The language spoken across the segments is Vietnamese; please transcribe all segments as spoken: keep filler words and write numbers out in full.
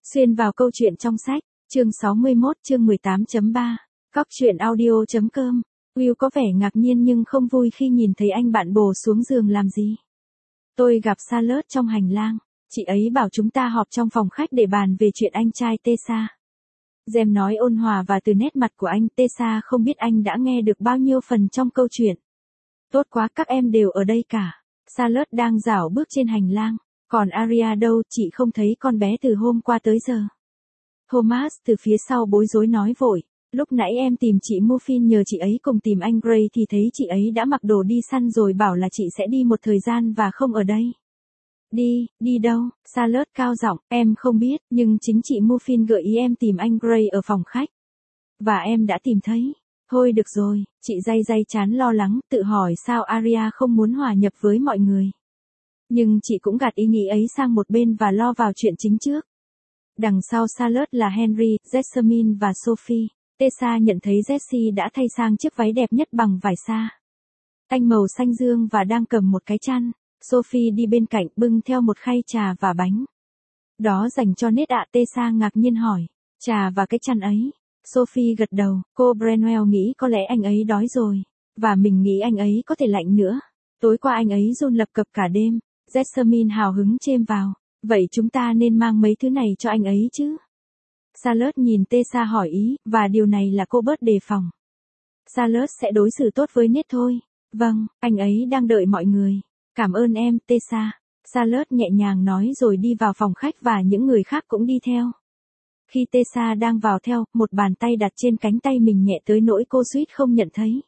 Xuyên vào câu chuyện trong sách, chương sáu mươi mốt chương mười tám chấm ba, Cóc truyện audio chấm com. Will có vẻ ngạc nhiên nhưng không vui khi nhìn thấy anh bạn bồ xuống giường làm gì. Tôi gặp Charlotte trong hành lang, chị ấy bảo chúng ta họp trong phòng khách để bàn về chuyện anh trai Tessa. Jem nói ôn hòa và từ nét mặt của anh, Tessa không biết anh đã nghe được bao nhiêu phần trong câu chuyện. Tốt quá, các em đều ở đây cả. Charlotte đang rảo bước trên hành lang. Còn Aria đâu, chị không thấy con bé từ hôm qua tới giờ. Thomas từ phía sau bối rối nói vội, lúc nãy em tìm chị Muffin nhờ chị ấy cùng tìm anh Gray thì thấy chị ấy đã mặc đồ đi săn rồi bảo là chị sẽ đi một thời gian và không ở đây. Đi, đi đâu? Charlotte cao giọng, em không biết, nhưng chính chị Muffin gợi ý em tìm anh Gray ở phòng khách. Và em đã tìm thấy. Thôi được rồi, chị day day chán lo lắng, tự hỏi sao Aria không muốn hòa nhập với mọi người. Nhưng chị cũng gạt ý nghĩ ấy sang một bên và lo vào chuyện chính trước. Đằng sau Charlotte là Henry, Jessamine và Sophie. Tessa nhận thấy Jessie đã thay sang chiếc váy đẹp nhất bằng vải sa anh màu xanh dương và đang cầm một cái chăn. Sophie đi bên cạnh bưng theo một khay trà và bánh. Đó dành cho Ned ạ, Tessa ngạc nhiên hỏi. Trà và cái chăn ấy. Sophie gật đầu, cô Branwell nghĩ có lẽ anh ấy đói rồi. Và mình nghĩ anh ấy có thể lạnh nữa. Tối qua anh ấy run lập cập cả đêm. Jessamine hào hứng chêm vào. Vậy chúng ta nên mang mấy thứ này cho anh ấy chứ? Charlotte nhìn Tessa hỏi ý, và điều này là cô bớt đề phòng. Charlotte sẽ đối xử tốt với Ned thôi. Vâng, anh ấy đang đợi mọi người. Cảm ơn em, Tessa. Charlotte nhẹ nhàng nói rồi đi vào phòng khách và những người khác cũng đi theo. Khi Tessa đang vào theo, một bàn tay đặt trên cánh tay mình nhẹ tới nỗi cô suýt không nhận thấy.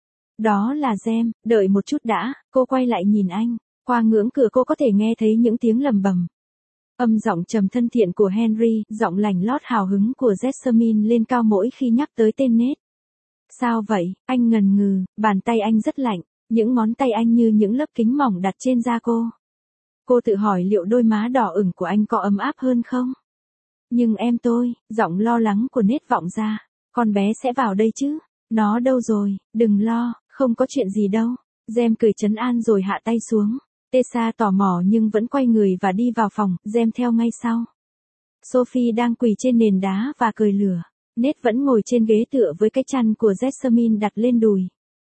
Đó là Jem, đợi một chút đã, cô quay lại nhìn anh. Qua ngưỡng cửa cô có thể nghe thấy những tiếng lầm bầm. Âm giọng trầm thân thiện của Henry, giọng lành lót hào hứng của Jessamine lên cao mỗi khi nhắc tới tên Ned. Sao vậy? Anh ngần ngừ, bàn tay anh rất lạnh, những ngón tay anh như những lớp kính mỏng đặt trên da cô. Cô tự hỏi liệu đôi má đỏ ửng của anh có ấm áp hơn không? Nhưng em tôi, giọng lo lắng của Ned vọng ra, con bé sẽ vào đây chứ? Nó đâu rồi? Đừng lo, không có chuyện gì đâu. Jem cười trấn an rồi hạ tay xuống. Tessa tò mò nhưng vẫn quay người và đi vào phòng, Jem theo ngay sau. Sophie đang quỳ trên nền đá và cười lửa. Ned vẫn ngồi trên ghế tựa với cái chăn của Jessamine đặt lên đùi.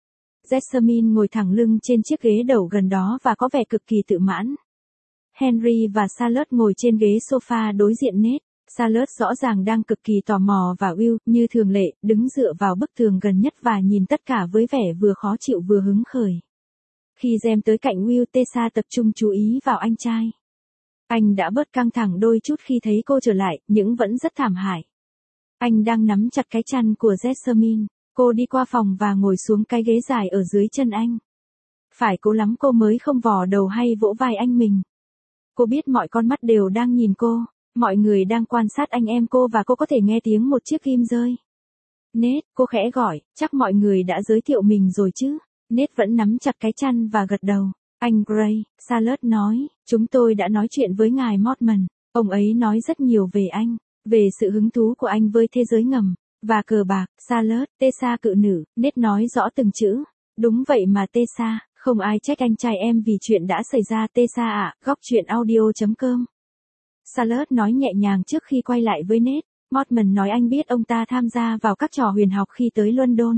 Jessamine ngồi thẳng lưng trên chiếc ghế đầu gần đó và có vẻ cực kỳ tự mãn. Henry và Charlotte ngồi trên ghế sofa đối diện Ned. Charlotte rõ ràng đang cực kỳ tò mò và Will, như thường lệ, đứng dựa vào bức tường gần nhất và nhìn tất cả với vẻ vừa khó chịu vừa hứng khởi. Khi Jem tới cạnh Will, Tessa tập trung chú ý vào anh trai. Anh đã bớt căng thẳng đôi chút khi thấy cô trở lại, nhưng vẫn rất thảm hại. Anh đang nắm chặt cái chăn của Jessamine. Cô đi qua phòng và ngồi xuống cái ghế dài ở dưới chân anh. Phải cố lắm cô mới không vò đầu hay vỗ vai anh mình. Cô biết mọi con mắt đều đang nhìn cô. Mọi người đang quan sát anh em cô và cô có thể nghe tiếng một chiếc kim rơi. Ned, cô khẽ gọi, chắc mọi người đã giới thiệu mình rồi chứ? Ned vẫn nắm chặt cái chăn và gật đầu. Anh Gray, Charlotte nói, chúng tôi đã nói chuyện với ngài Mortman. Ông ấy nói rất nhiều về anh, về sự hứng thú của anh với thế giới ngầm, và cờ bạc. Charlotte, Tessa cự nữ, Ned nói rõ từng chữ. Đúng vậy mà Tessa, không ai trách anh trai em vì chuyện đã xảy ra. Tessa ạ, góc truyện audio chấm com. Charlotte nói nhẹ nhàng trước khi quay lại với Ned. Mortman nói anh biết ông ta tham gia vào các trò huyền học khi tới London.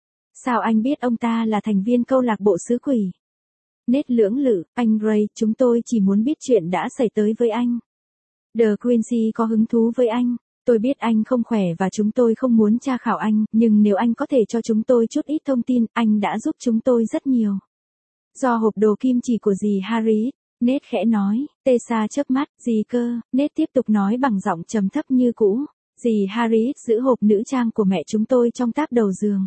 Sao anh biết ông ta là thành viên câu lạc bộ xứ quỷ? Ned lưỡng lự, anh Gray, chúng tôi chỉ muốn biết chuyện đã xảy tới với anh. The Quincy có hứng thú với anh. Tôi biết anh không khỏe và chúng tôi không muốn tra khảo anh, nhưng nếu anh có thể cho chúng tôi chút ít thông tin, anh đã giúp chúng tôi rất nhiều. Do hộp đồ kim chỉ của dì Harriet, Ned khẽ nói. Tessa chớp mắt, gì cơ? Ned tiếp tục nói bằng giọng trầm thấp như cũ. Dì Harriet giữ hộp nữ trang của mẹ chúng tôi trong táp đầu giường.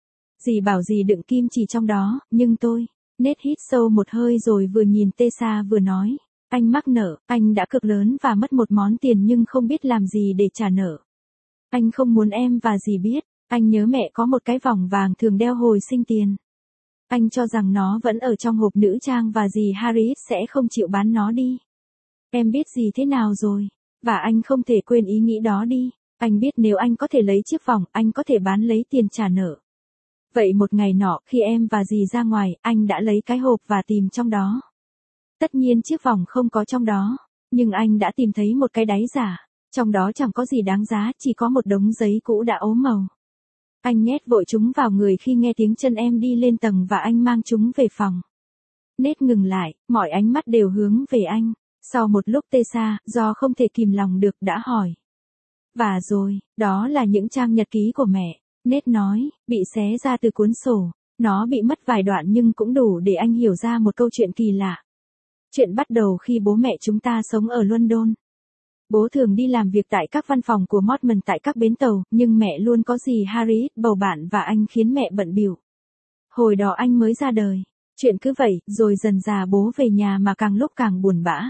Dì bảo dì đựng kim chỉ trong đó, nhưng tôi. Ned hít sâu một hơi rồi vừa nhìn Tessa vừa nói. Anh mắc nợ, anh đã cực lớn và mất một món tiền nhưng không biết làm gì để trả nợ. Anh không muốn em và dì biết, anh nhớ mẹ có một cái vòng vàng thường đeo hồi sinh tiền. Anh cho rằng nó vẫn ở trong hộp nữ trang và dì Harriet sẽ không chịu bán nó đi. Em biết dì thế nào rồi, và anh không thể quên ý nghĩ đó đi. Anh biết nếu anh có thể lấy chiếc vòng, anh có thể bán lấy tiền trả nợ. Vậy một ngày nọ, khi em và dì ra ngoài, anh đã lấy cái hộp và tìm trong đó. Tất nhiên chiếc vòng không có trong đó, nhưng anh đã tìm thấy một cái đáy giả. Trong đó chẳng có gì đáng giá, chỉ có một đống giấy cũ đã ố màu. Anh nhét vội chúng vào người khi nghe tiếng chân em đi lên tầng và anh mang chúng về phòng. Nết ngừng lại, mọi ánh mắt đều hướng về anh. Sau một lúc Tessa, do không thể kìm lòng được đã hỏi. Và rồi, đó là những trang nhật ký của mẹ. Nết nói, bị xé ra từ cuốn sổ. Nó bị mất vài đoạn nhưng cũng đủ để anh hiểu ra một câu chuyện kỳ lạ. Chuyện bắt đầu khi bố mẹ chúng ta sống ở London. Bố thường đi làm việc tại các văn phòng của Mortman tại các bến tàu, nhưng mẹ luôn có dì Harriet bầu bạn và anh khiến mẹ bận bịu. Hồi đó anh mới ra đời. Chuyện cứ vậy, rồi dần dà bố về nhà mà càng lúc càng buồn bã.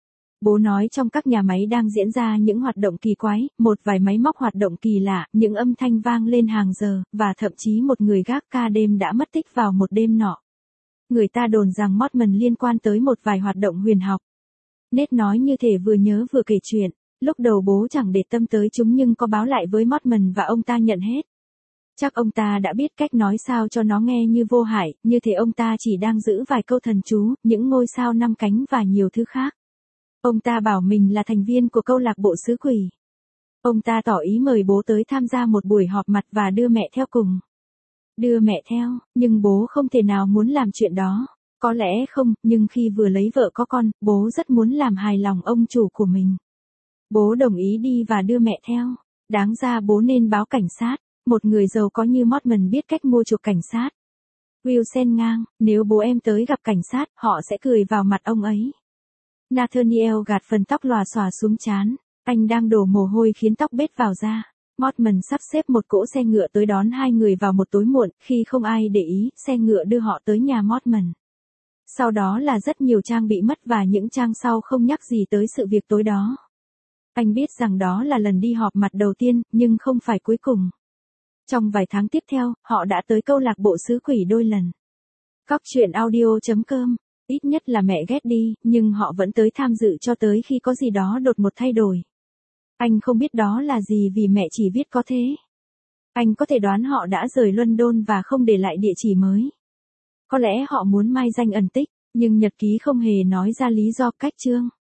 Bố nói trong các nhà máy đang diễn ra những hoạt động kỳ quái, một vài máy móc hoạt động kỳ lạ, những âm thanh vang lên hàng giờ, và thậm chí một người gác ca đêm đã mất tích vào một đêm nọ. Người ta đồn rằng Mortman liên quan tới một vài hoạt động huyền học. Nết nói như thể vừa nhớ vừa kể chuyện. Lúc đầu bố chẳng để tâm tới chúng nhưng có báo lại với Mortman và ông ta nhận hết. Chắc ông ta đã biết cách nói sao cho nó nghe như vô hại, như thể ông ta chỉ đang giữ vài câu thần chú, những ngôi sao năm cánh và nhiều thứ khác. Ông ta bảo mình là thành viên của câu lạc bộ xứ quỷ. Ông ta tỏ ý mời bố tới tham gia một buổi họp mặt và đưa mẹ theo cùng. Đưa mẹ theo, nhưng bố không thể nào muốn làm chuyện đó. Có lẽ không, nhưng khi vừa lấy vợ có con, bố rất muốn làm hài lòng ông chủ của mình. Bố đồng ý đi và đưa mẹ theo. Đáng ra bố nên báo cảnh sát. Một người giàu có như Mortman biết cách mua chuộc cảnh sát. Will xen ngang, nếu bố em tới gặp cảnh sát, họ sẽ cười vào mặt ông ấy. Nathaniel gạt phần tóc lòa xòa xuống trán. Anh đang đổ mồ hôi khiến tóc bết vào da. Mortman sắp xếp một cỗ xe ngựa tới đón hai người vào một tối muộn, khi không ai để ý, xe ngựa đưa họ tới nhà Mortman. Sau đó là rất nhiều trang bị mất và những trang sau không nhắc gì tới sự việc tối đó. Anh biết rằng đó là lần đi họp mặt đầu tiên, nhưng không phải cuối cùng. Trong vài tháng tiếp theo, họ đã tới câu lạc bộ xứ quỷ đôi lần. Cóc truyện audio chấm com. Ít nhất là mẹ ghét đi, nhưng họ vẫn tới tham dự cho tới khi có gì đó đột ngột thay đổi. Anh không biết đó là gì vì mẹ chỉ viết có thế. Anh có thể đoán họ đã rời London và không để lại địa chỉ mới. Có lẽ họ muốn mai danh ẩn tích, nhưng nhật ký không hề nói ra lý do cách chương.